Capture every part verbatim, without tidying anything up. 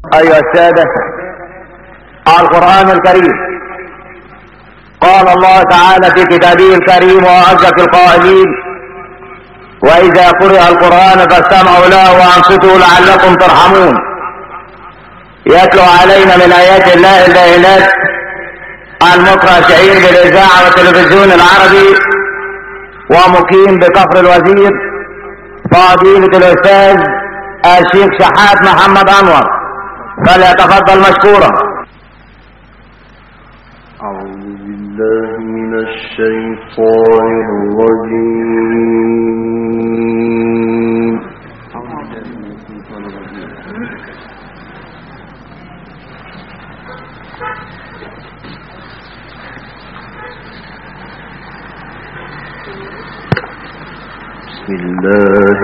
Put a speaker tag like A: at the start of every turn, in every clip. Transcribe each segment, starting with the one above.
A: أيها السادة، القرآن الكريم قال الله تعالى في كتابه الكريم وأصدق القائلين: وإذا قرئ القرآن فاستمعوا له وأنصتوا لعلكم ترحمون. يتلو علينا من آيات الله البينات المقرأ شعير بالإذاعة والتلفزيون العربي ومقيم بكفر الوزير فضيلة الأستاذ الشيخ شحات محمد أنور، فليتفضل مشكورا.
B: أعوذ بالله من الشيطان الرجيم. بسم الله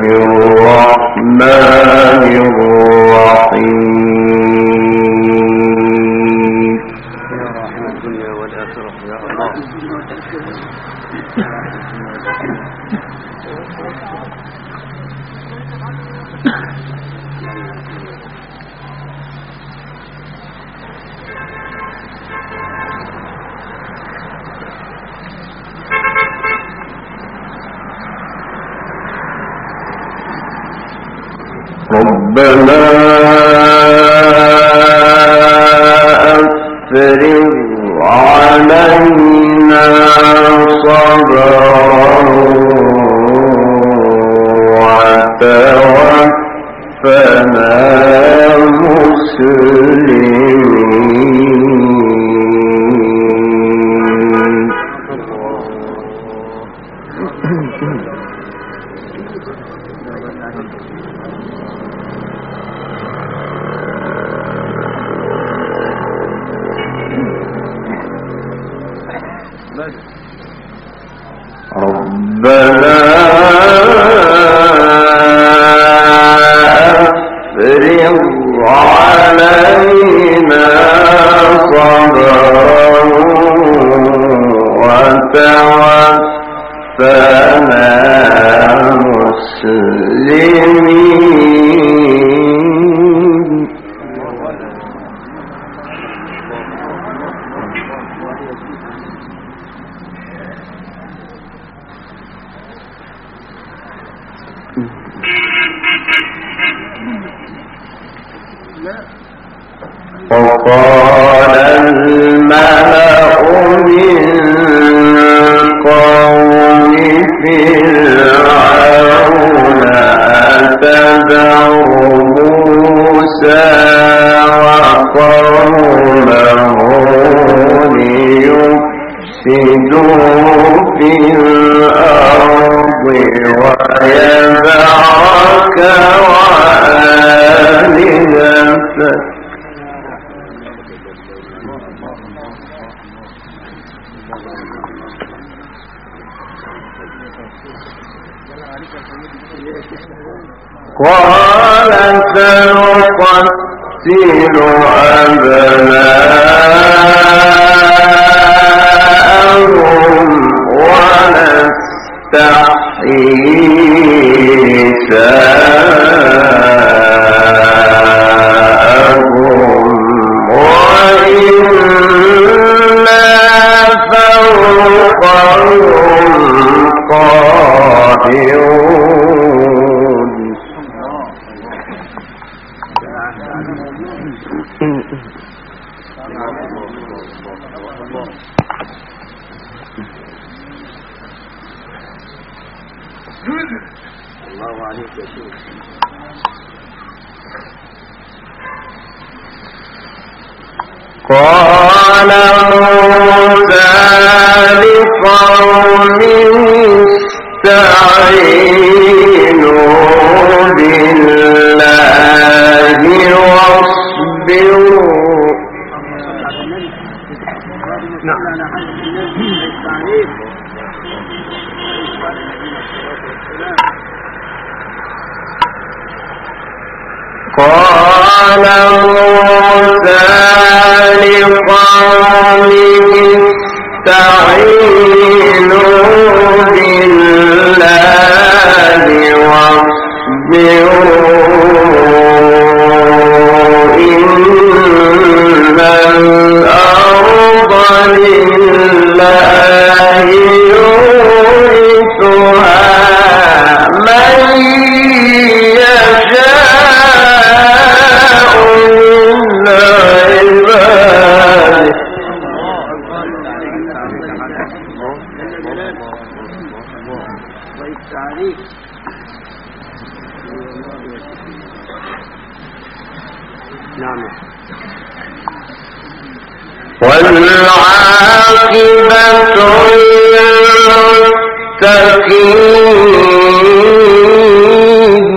B: الرحمن الرحيم.
C: يا رحمة الدنيا والآخرة يا الله.
B: ربنا أفرغ علينا صبرا وتوفنا مسلمين. ربنا أفرغ علينا صبرا وتوفنا مسلمين. وقال الملأ من قوم فرعون أتذر موسى وقومه ليفسدوا في الأرض ويذرك وآلهتك قال سنقتل أبناءهم ونستحيي نساءهم وإنا فوقهم قاهرون.
C: الله عليك يا شيخ.
B: قال موسى لقومه استعينوا بالله واصبروا. قال موسى لقومه استعينوا بالله واصبروا إن
C: تعريف نعم.
B: والعاقبة للمتقين.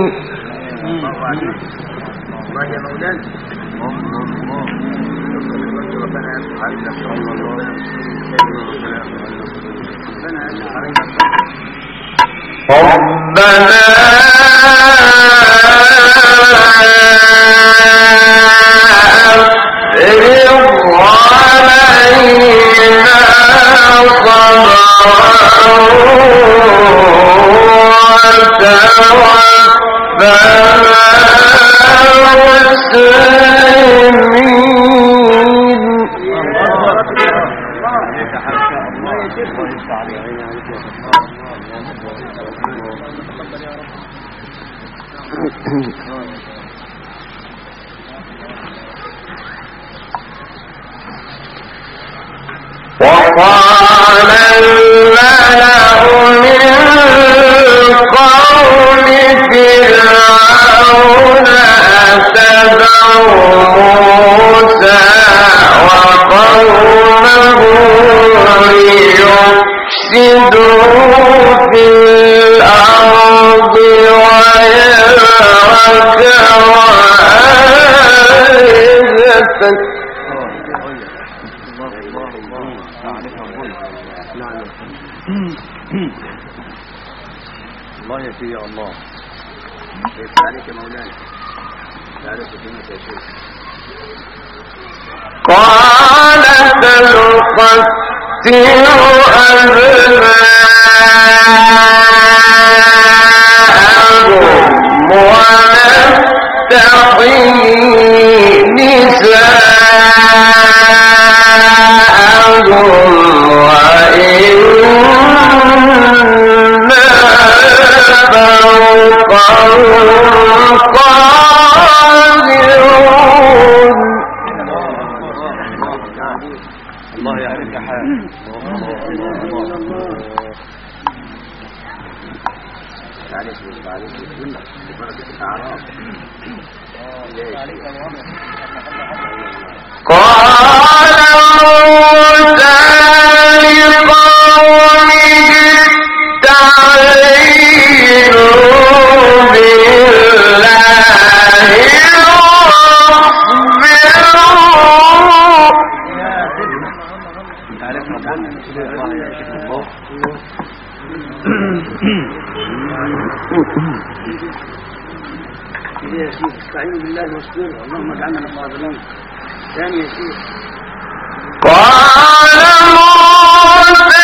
B: ربنا افرغ علينا صبرا وتوفنا وقال الملأ من قوم فرعون أتبع موسى وقومه ليفسدوا في الأرض ويذرك وآلهتك.
C: الله يا سيدي الله كيف عليك يا مولانا تعرف كلمة يا شيخ.
B: قال سنقتل أبناءهم ونستحيي نساءهم وإنا فوقهم قادرون.
C: الله يعلمك حال. تعرف تعرف السنة ببركة الأعراف.
B: قال موسى لقومه استعينوا بالله
C: يا شيخ استعينوا بالله واصبروا اللهم اجعلنا من الصابرين. ثاني يا شيخ.
B: قال موسى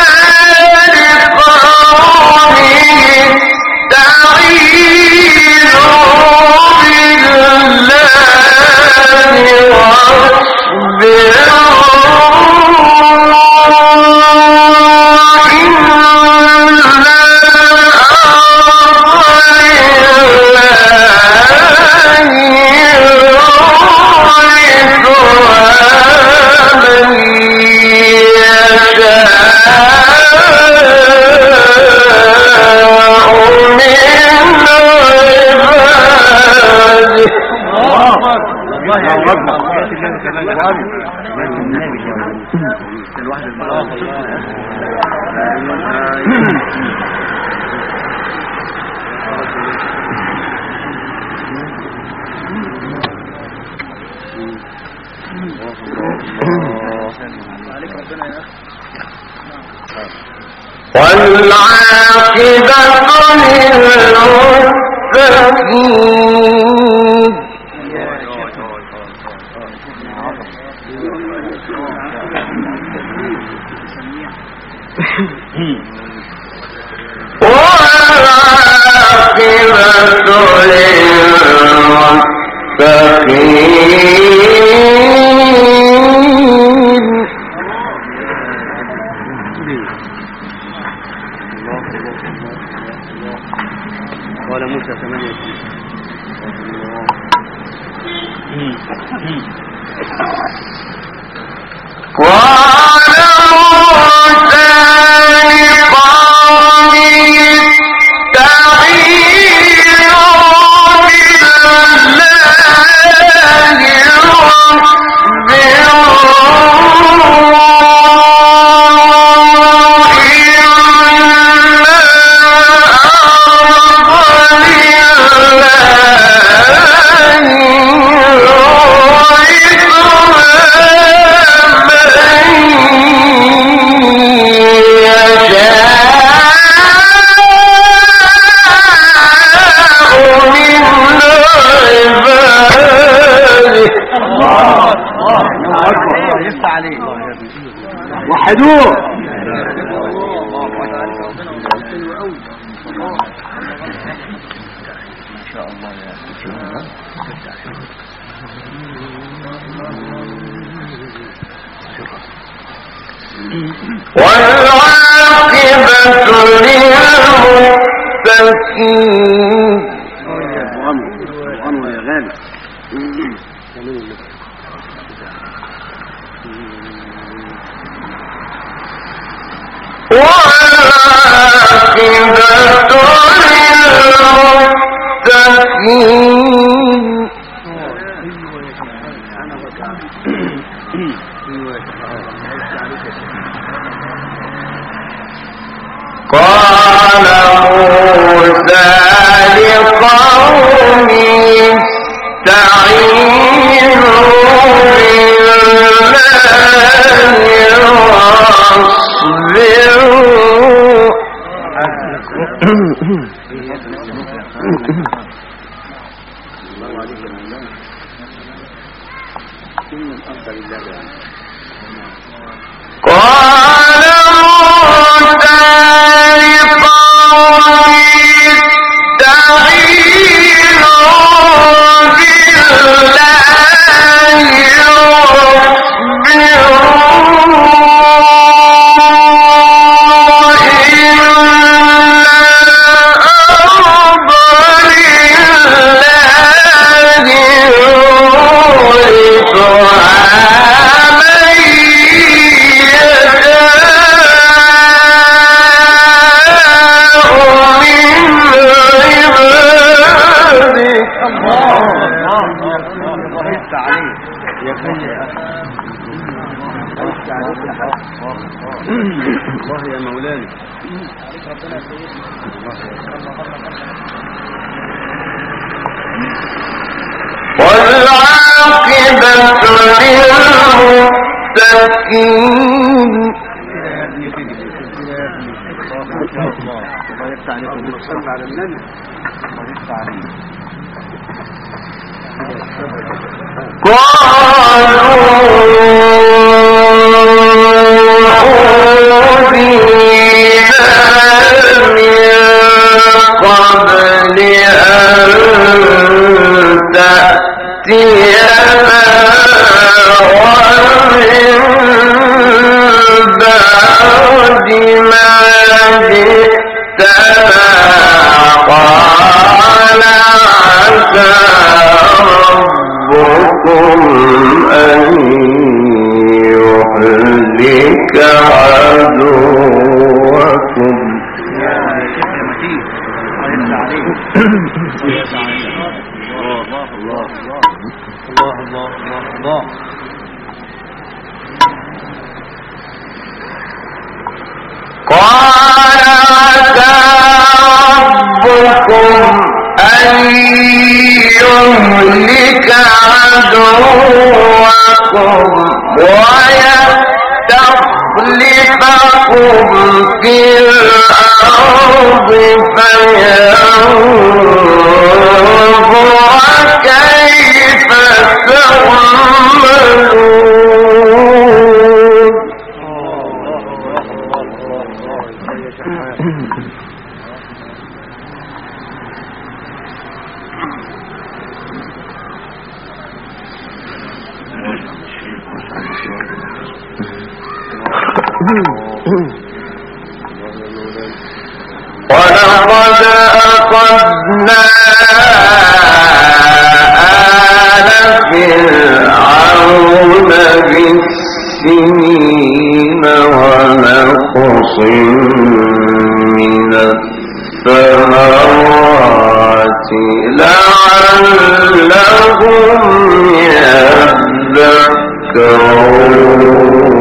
B: لقومه استعينوا بالله والعاقبة للمتقين. والعاقبة للمتقين.
C: قال موسى ثمانية
B: قال موسى لقومه
C: الله اكبر يفتح عليك
A: وحدوه
C: ما شاء الله يا
B: والعاقبة للمتقين
C: غنوة يا غالي
B: والعاقبة للمتقين قال موسى لقومه استعينوا بالله قال موسى لقومه استعينوا
C: الله يا مولانا
B: والعاقبة للمتقين
C: الله يفتح عليكم بالصلاة على النبي الله يفتح عليك
B: قبل أن تأتينا ومن بعد ما جئتنا قال عسى ربكم أن يهلك عدوكم قال عسى ربكم أن يهلك عدوكم ويستخلفكم في الأرض فينظر كيف تعملون ولقد أخذنا آل فرعون بالسنين ونقص من الثمرات لعلهم يذكرون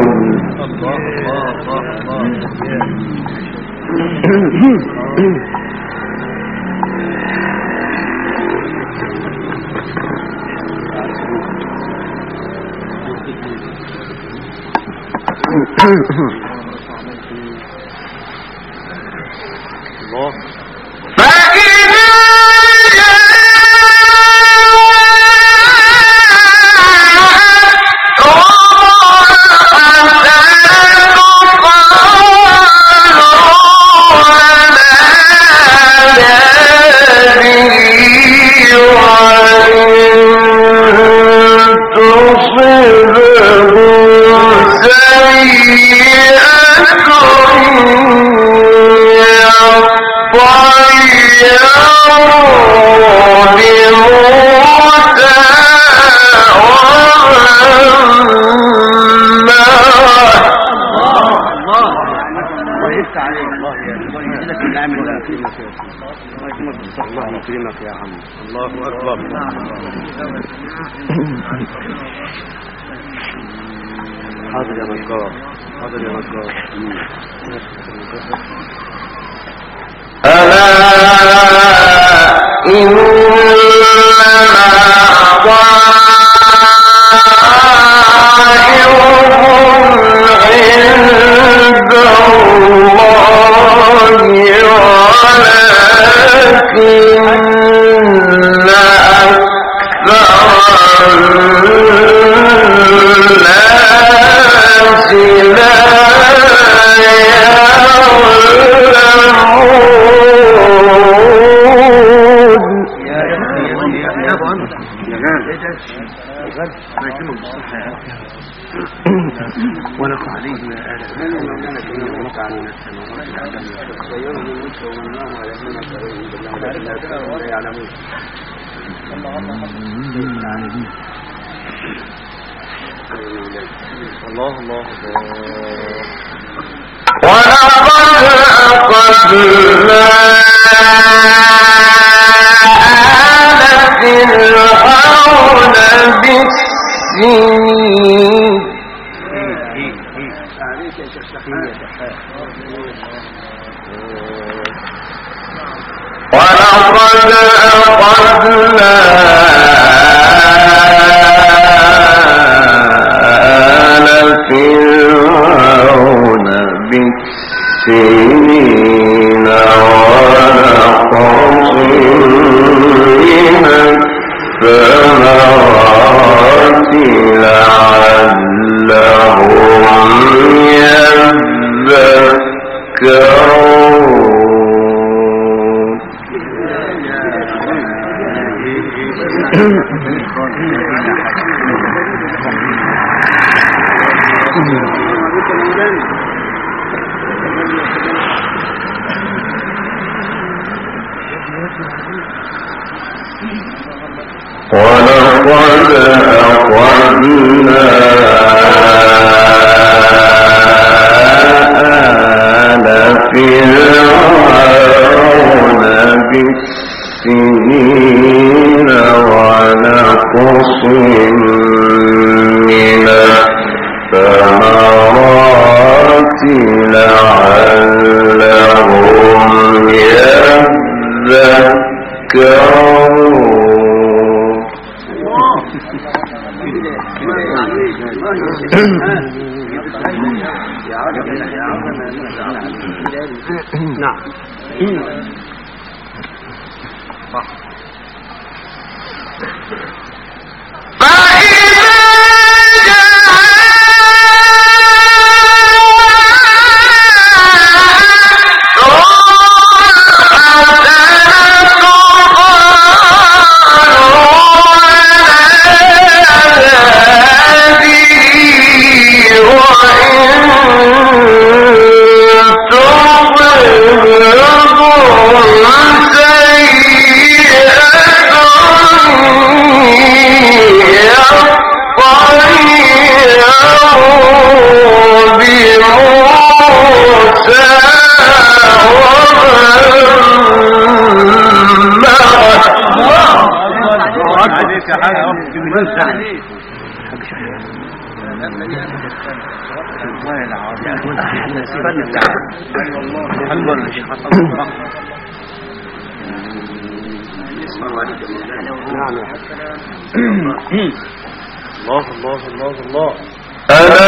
B: فإذا
C: يكرمك يا عم. الله أكبر. حاضر يا نجار، حاضر يا نجار.
B: ألا إنما عند الله ولكن أكثر الناس لا
C: ولك عليه ما آل ونقع من السماوات العدم سيرهم الملك والنار ويأمون فريهم بالله ولكن أكثرهم لا يعلمون. الله الله
B: ولقد أخذنا آل فرعون بالسنين ولقد أخذنا آل فرعون بالسنين ونقص من الثمرات لعلهم يذكرون. ولقد أخذنا آل فرعون بالسنين ونقص من الثمرات لعلهم يذكرون.
C: نعم. الله الله الله الله.
B: ألا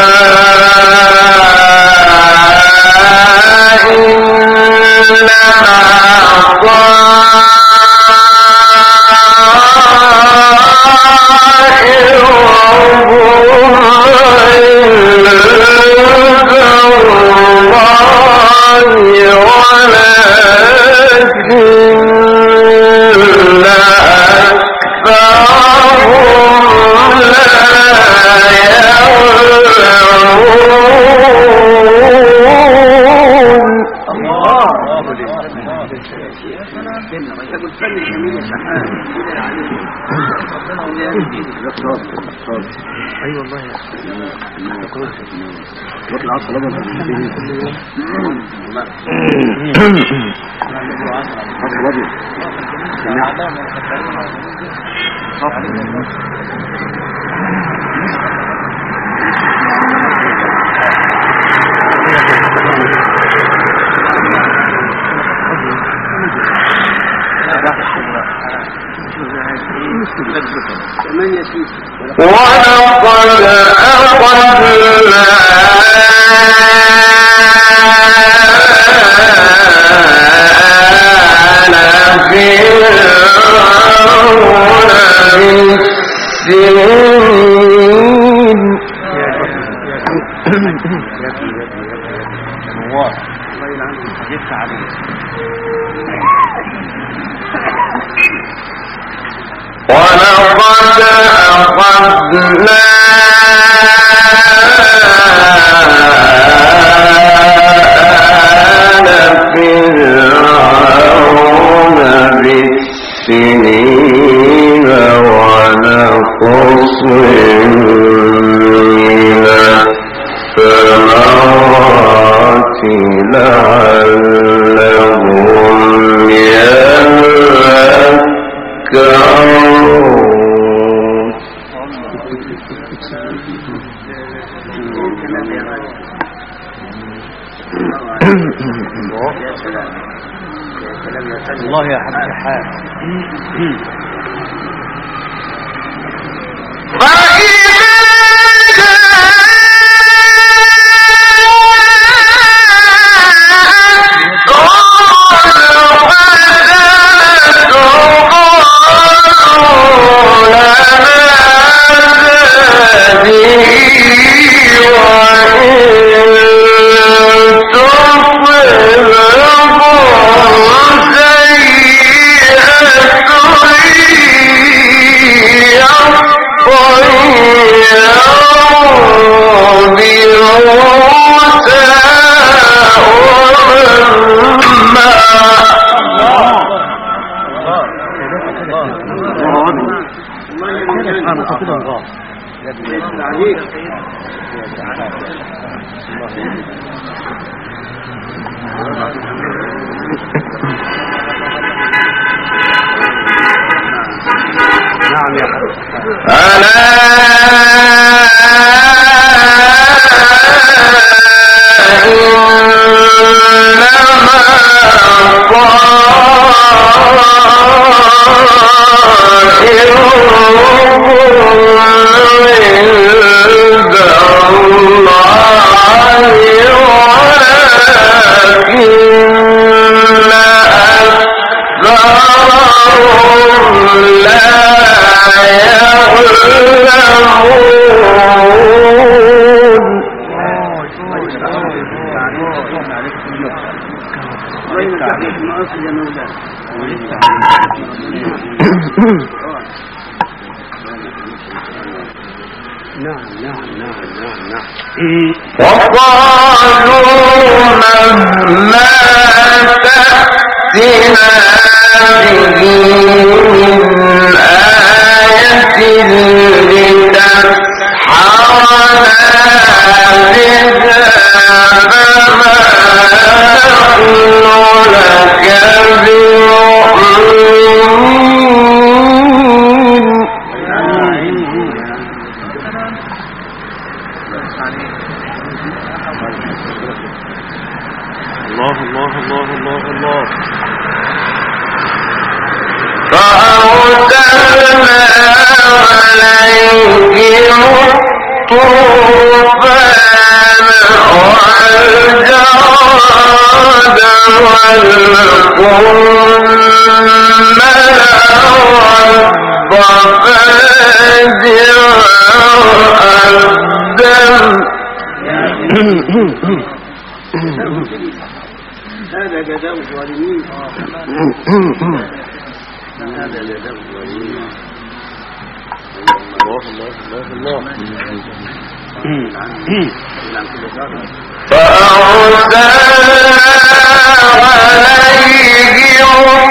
B: ولكن أكثرهم لا
C: فن جميل يا سحاب
A: اي والله يا
C: يطلع الصلاه كل يوم
B: ولقد أخذنا ولقد أخذنا آل فرعون بالسنين ونقص من الثمرات لعلهم يذكرون.
A: الله يا حبيبي حال نعم يا حبيبي وقالوا مهما تأتنا به من آية لتسحرنا بها فما نحن لك بمؤمنين. الله الله الله الله الله فأرسلنا عليهم الطوفان والجراد والقمل والضفادع والدم.
C: هذا جزاء الظالمين. هذا جزاء الظالمين. الله الله الله
B: فأرسلنا عليهم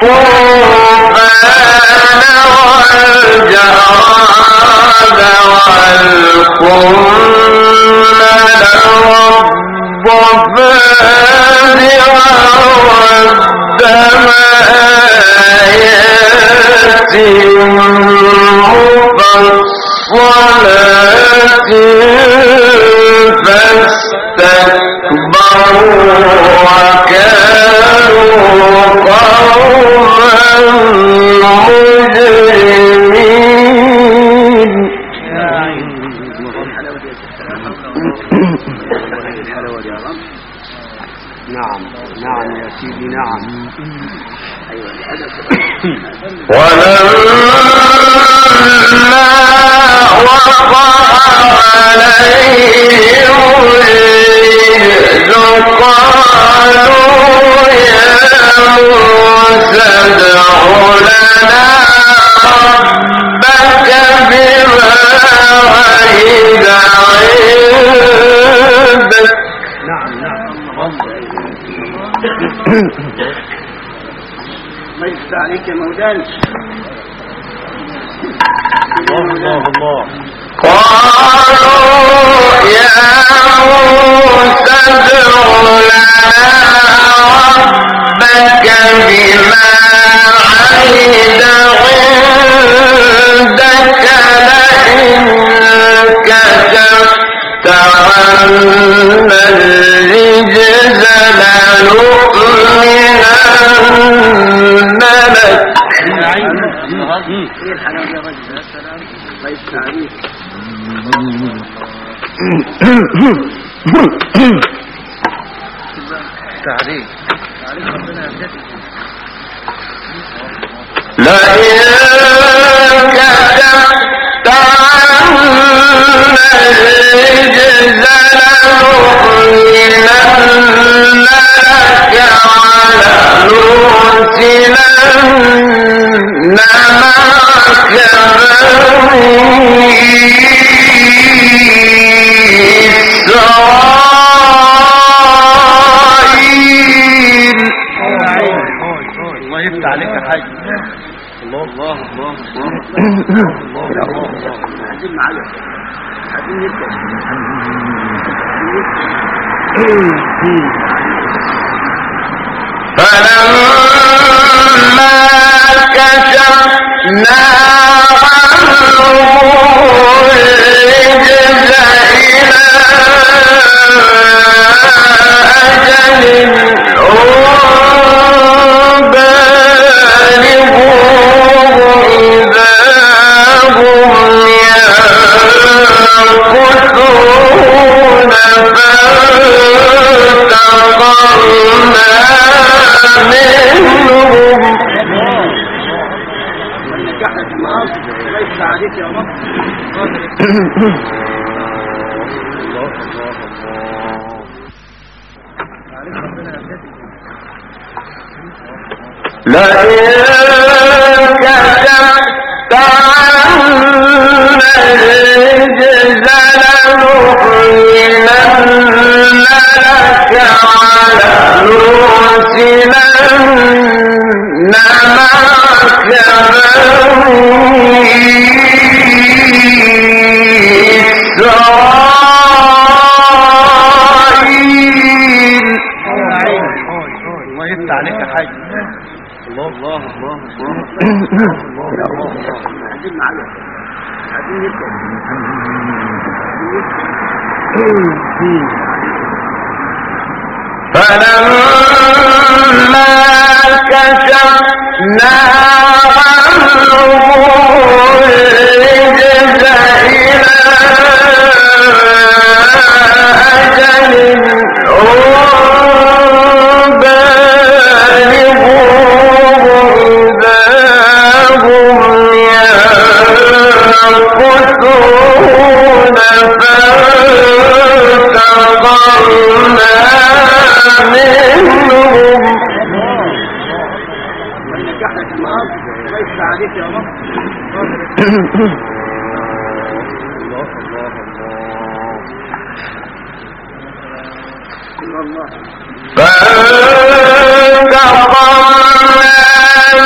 A: فانتقمنا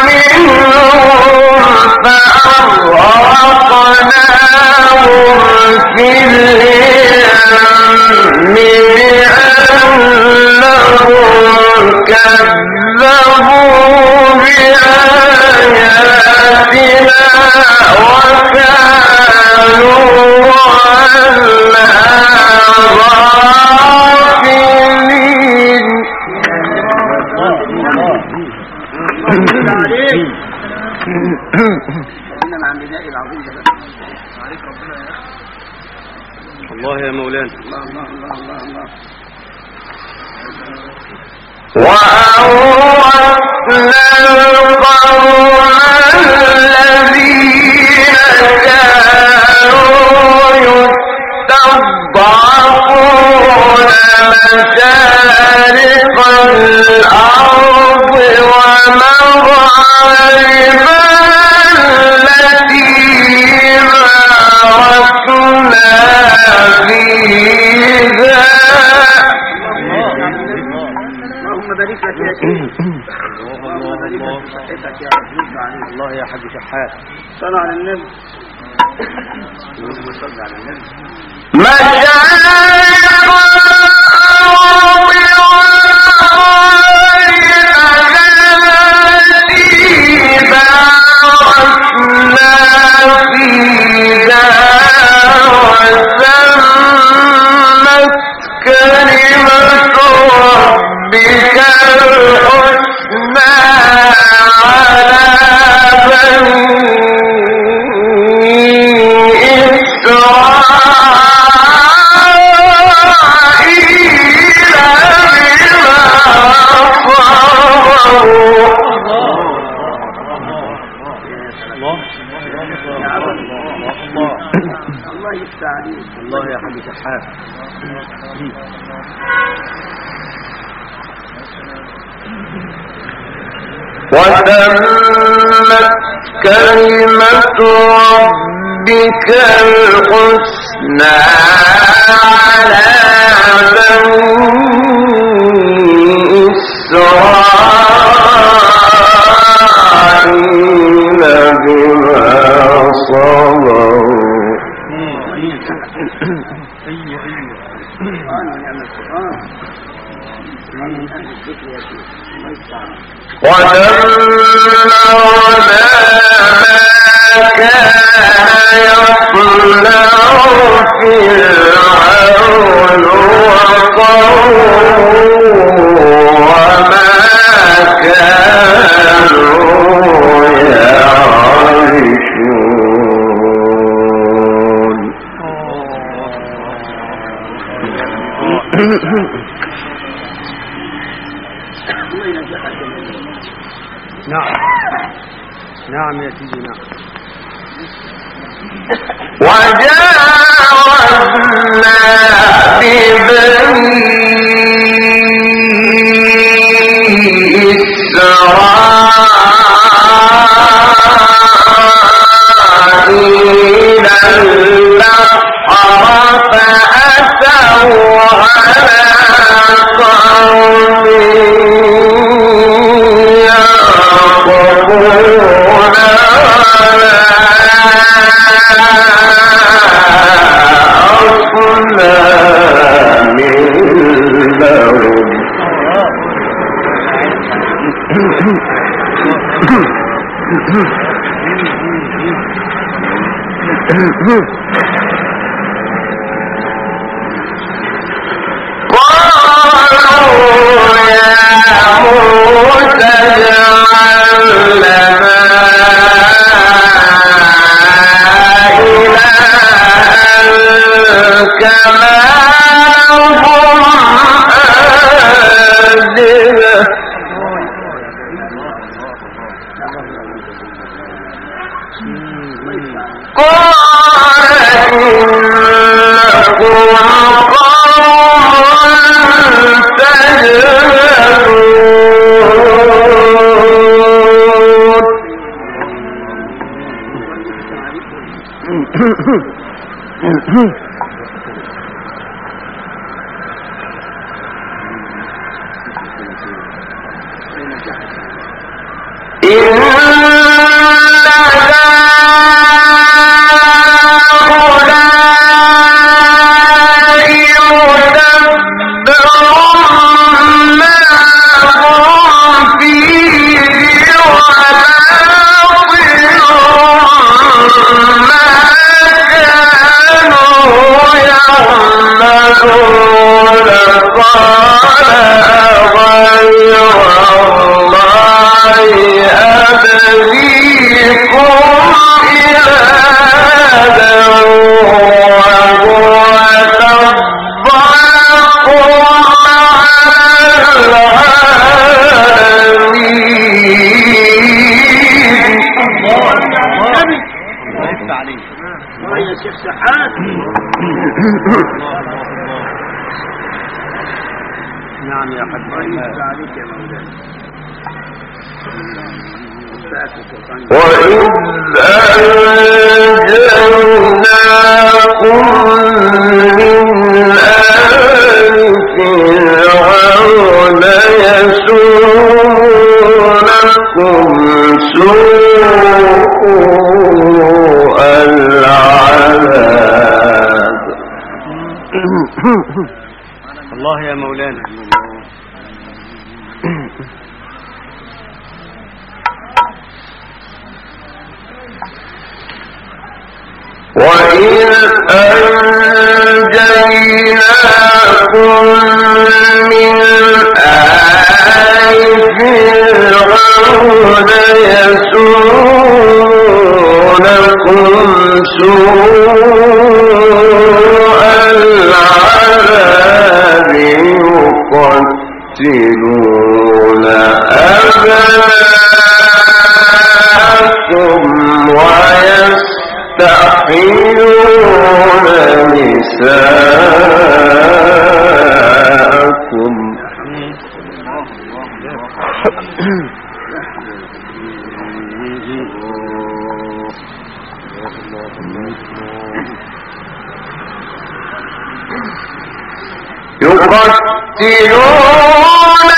C: الله يا مولانا.
A: وأورثنا القوم الذين كانوا يستضعفون مشارق الأرض ومغاربها التي باركنا فيها.
C: اللهم بارك لك يا شيخ. اللهم بارك لك صحتك يا رب. الله يا حاج شحات. صل على النبي. اللهم صل على النبي.
A: مشارق
C: الله يا حاج شحات.
A: وتمت كلمة ربك الحسنى على بني إسرائيل بما صبروا. ودمرنا ما كان يصنع فرعون وقومه وما كانوا يعرشون.
C: نعم نعم يا سيدي. نعم.
A: وجاوزنا ببني إسرائيل البحر فأتوا على قوم
C: نعم يا حاج الله عليك يا مولانا.
A: وإذ أنجيناكم من آل فرعون يسومونكم سوء العذاب.
C: الله يا مولانا.
A: وإذ أنجيناكم من آل فرعون يسومونكم سوء العذاب يقتلون أبناءكم ويستحيون نساءكم. يقتلون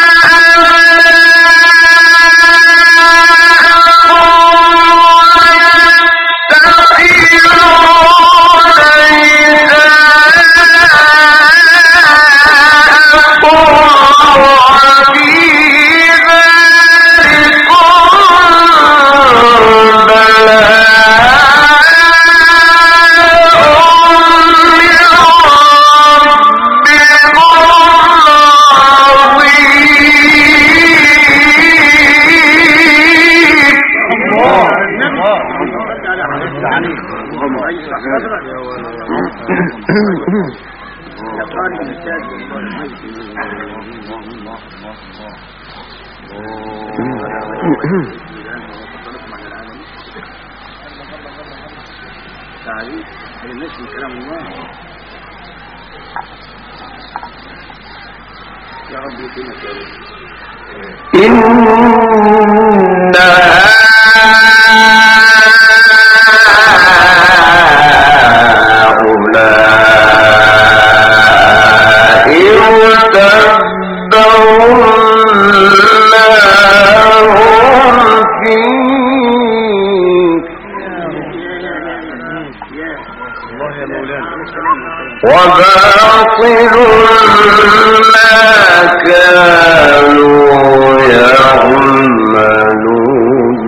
A: وباطل ما كانوا يعملون.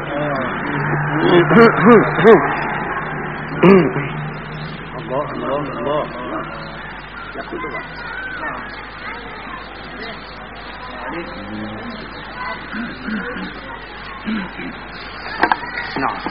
C: الله الله الله. نعم.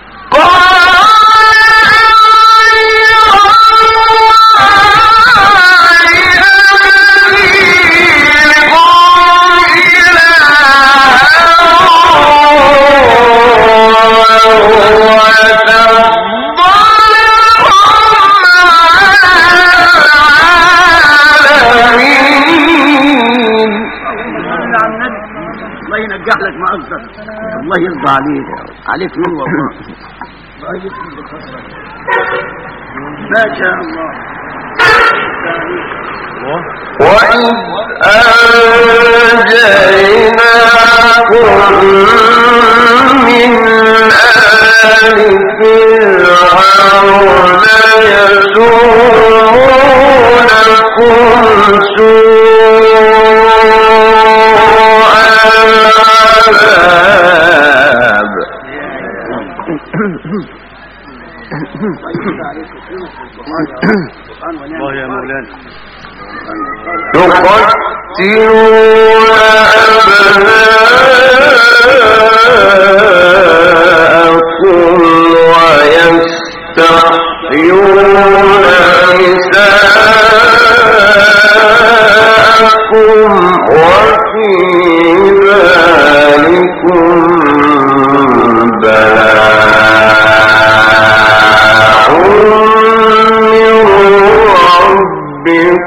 C: الله يرضى عليك عليك نور والله. ما شاء الله.
A: وإذ أنجيناكم من آل فرعون يسومونكم سوء العذاب
C: الله يا مولانا.
A: يقتلون أبناءكم ويستحيون نساءكم وفي ذلكم بلاء من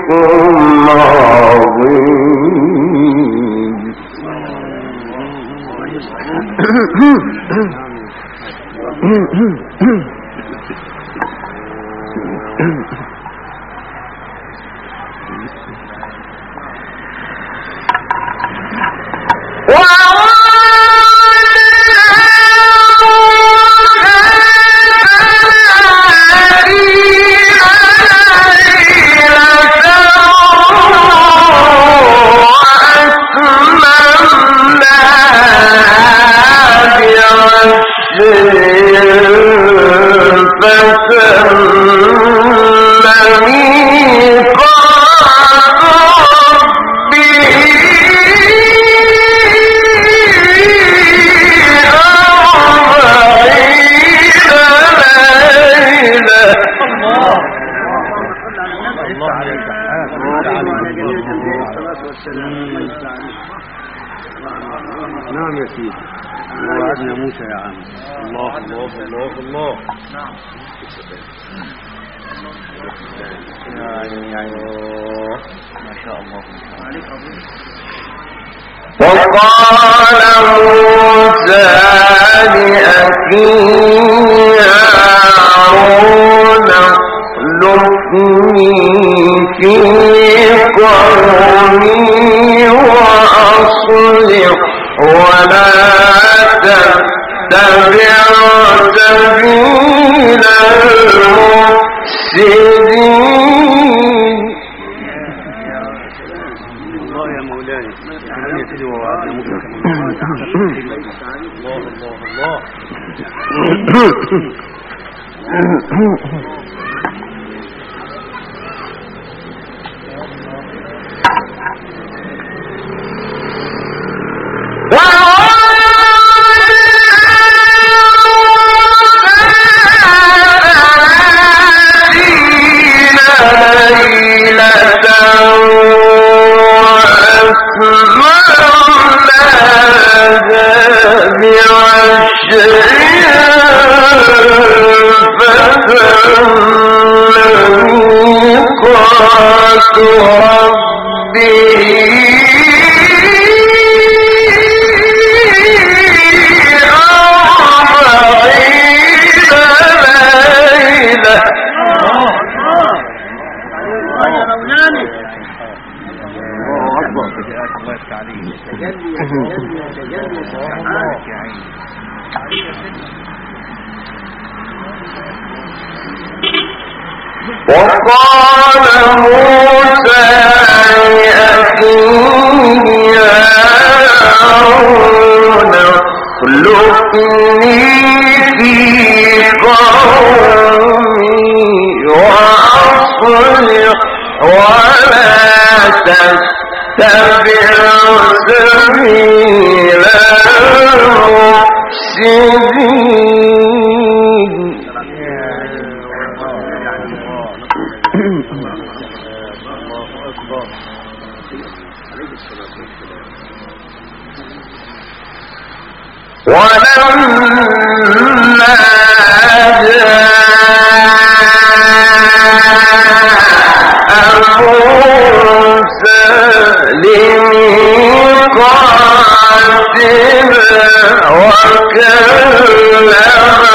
C: نعم يا سيدي وعدنا موسى يا عم. الله الله الله الله. يعني يعني ما شاء الله.
B: وقال موسى لأخيه هارون اخلفني في قومي وأصلح ولا تتبع سبيل المفسدين.
C: الله يا مولاي يعني يا سيدي ووعدنا موسى كمان. الله الله الله.
B: وقال موسى لأخيه هارون اخلفني في قومي وأصلح ولا تتبع سبيل المفسدين. ولما جاء موسى لميقاتنا وكلمه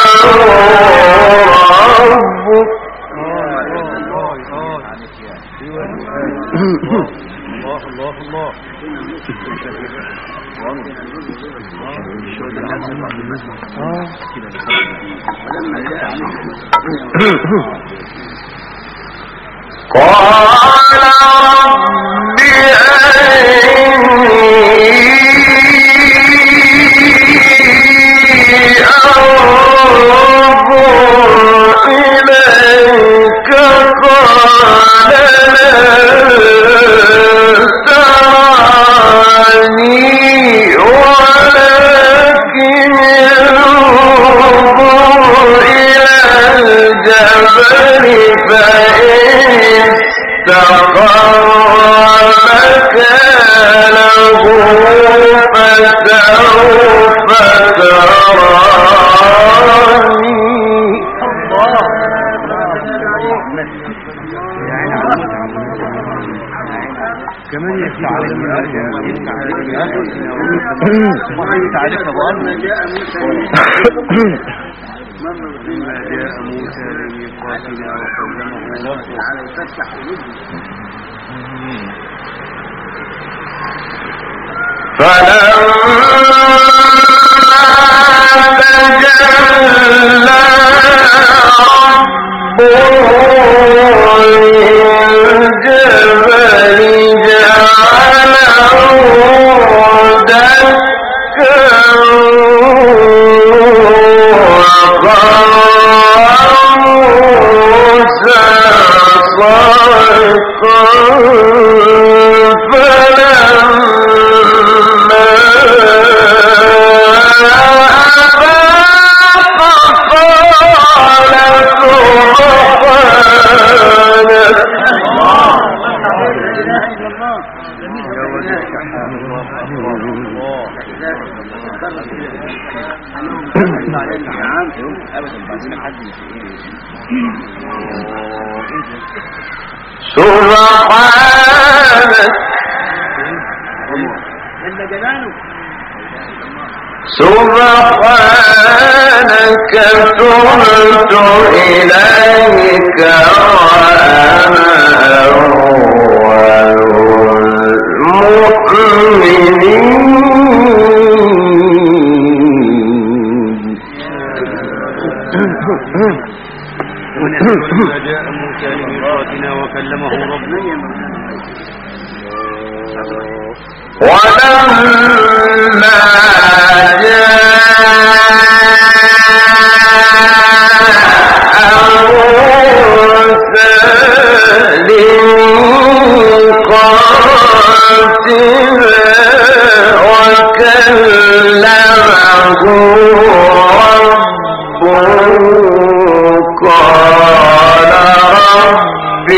B: ربه
C: الله الله الله.
B: قال رب أرني أنظر إليك قال لا تراني ولكن انظر إلى الجبل فإن استقر مكانه فسوف تراني.
C: كمان يفتح عليك يفتح عليك ابو الله جاء موسى لما جاء موسى لميقاتنا وكلمه ربه على يفتح قلوبهم
B: فلما تجلى الجبل جعله دكا وقال موسى صعقا فلما سبحانك سبحانك تبت إليك وأنا أول المؤمنين
C: ولما جاء موسى لميقاتنا وكلمه ربه
B: ولما جاء موسى لميقاتنا وكلمه ربه قال رب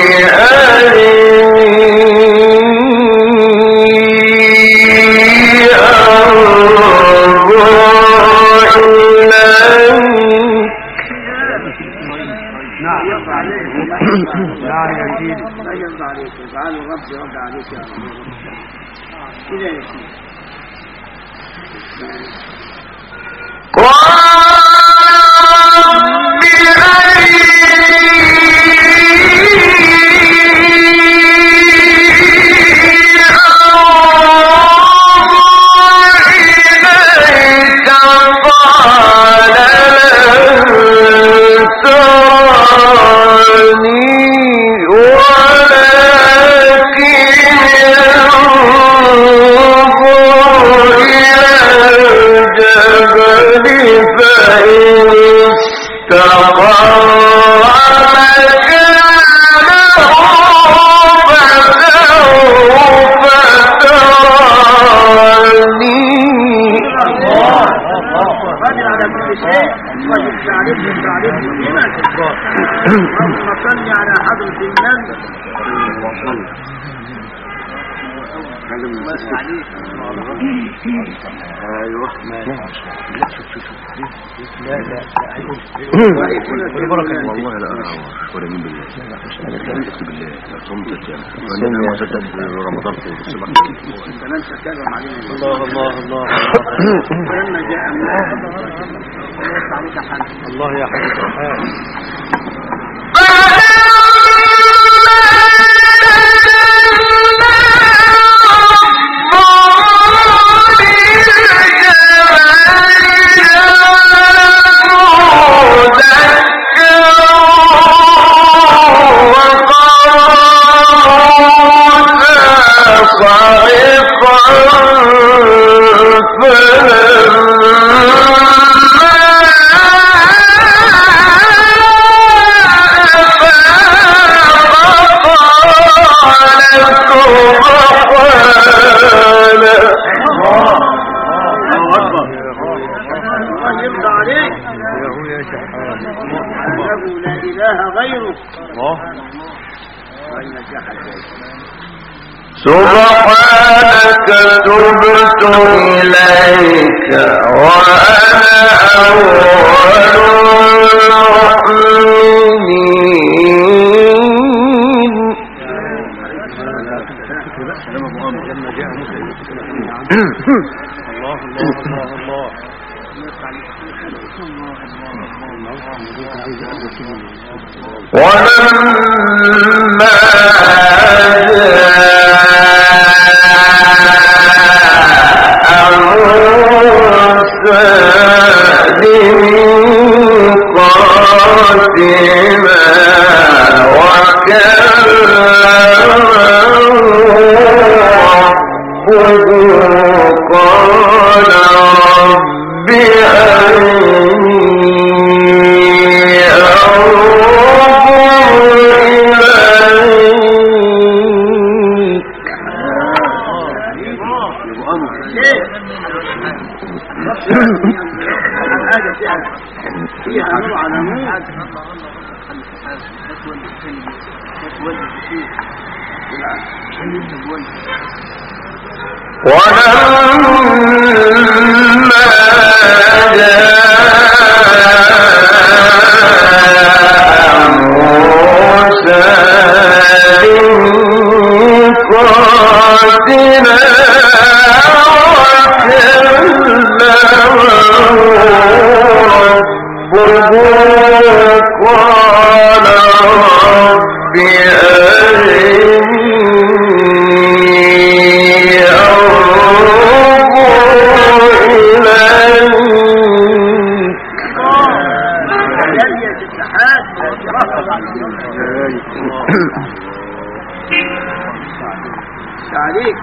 C: تعالوا رب يرد عليك يا رب كده يا سيدي
B: والله لا أعوى ولا من بالله لا أكتب بالله لا صمتت يعني وأنا ما صدقت رمضان في الصباح
C: الله الله الله ولما جاء الله يا حبيب الحال
B: سبحانك تبت إليك وأنا أول المؤمنين
C: لما جاء موسى الله الله الله الله
A: ولما جاء موسى لميقاتنا وكلمه ربه قال رب أرني أنظر إليك
C: فيها نور على نور
A: ولما جاء موسى لميقاتنا وكلمه قال رب أرني
C: عليك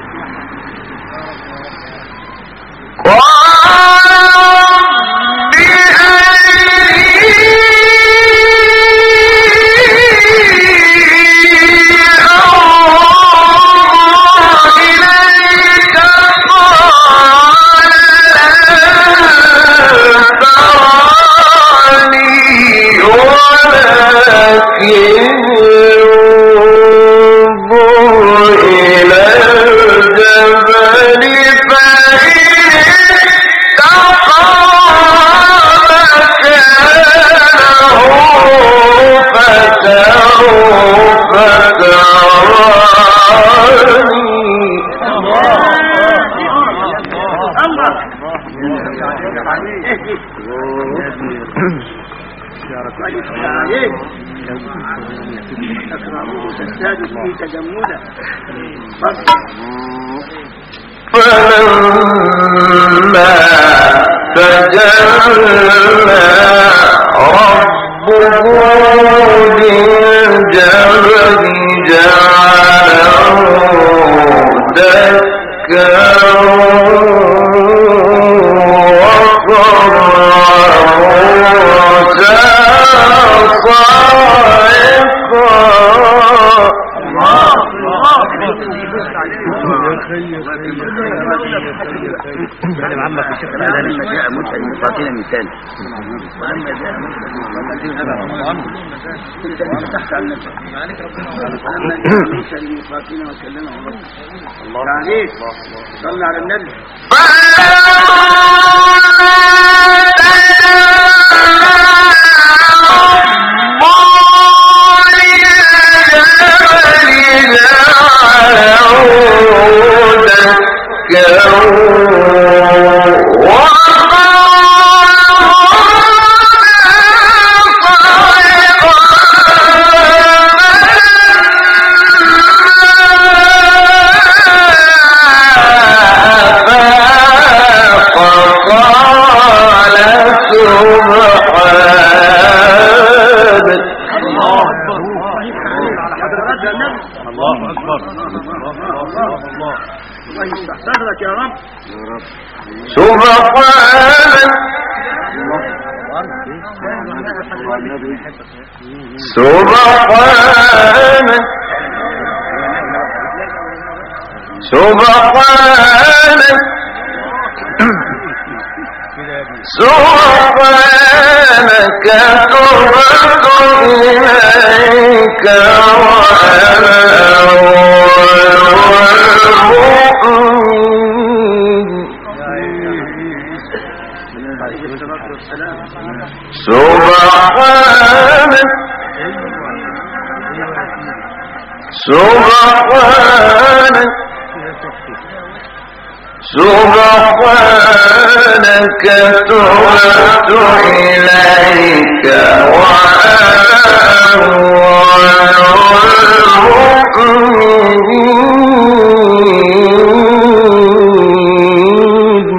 A: فلما تجلى ربه للجبل جعله دكا وخر موسى
B: لما جاء موسى لميقاتنا مثال ولما جاء موسى لميقاتنا وكلمه ربه
C: الله عليك صلى على النبي الله أكبر الله الله الله يستحسنك يا رب
A: سبحانك سبحانك سبحانك سبحانك تبت إليك وأنا أول المؤمنين سبحانك سبحانك سبحانك تبت إليك وأنا أول المؤمنين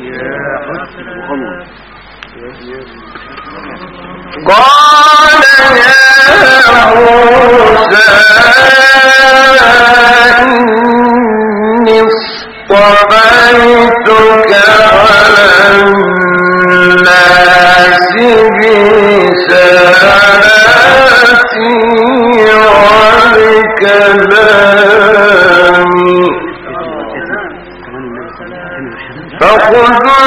A: قال يا موسى إني اصطفيتك على الناس برسالاتي وبكلامي فخذ ما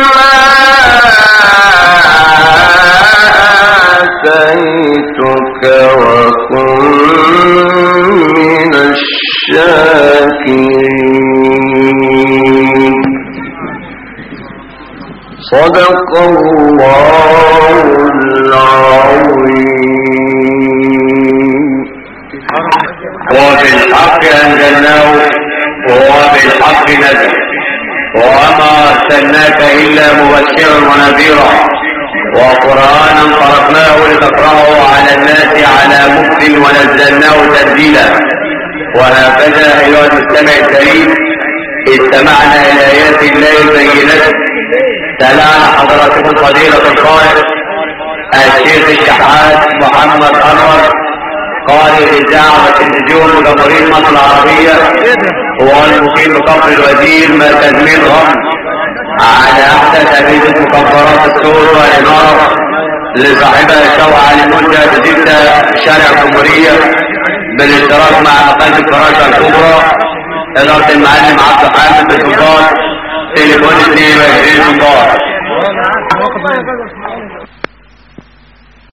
A: آتيتك وكن من الشاكرين صدق الله العظيم
D: وبالحق أنزلناه وبالحق نزل وما أرسلناك إلا مبشرا ونذيرا وقرآنا فرقناه لتقرأه على الناس على مكث ونزلناه تنزيلا. وهكذا أيها المستمع الكريم استمعنا إلى آيات الله البينات تلاها حضراتكم فضيلة القائد الشيخ الشحات محمد أنور قائد إذاعة وتلفزيون جمهورية مصر العربية والمقيم بكفر الوزير مركز ميرغم على أحدث أجهزة مكبرات السور والإنارة لصاحبها الشوعة لمدة جدة شارع الجمهورية بالاشتراك مع مقاهي الفراشة الكبرى إدارة المعلم عبد الحامد بالسلطان تليفون اثنين وعشرين سلطان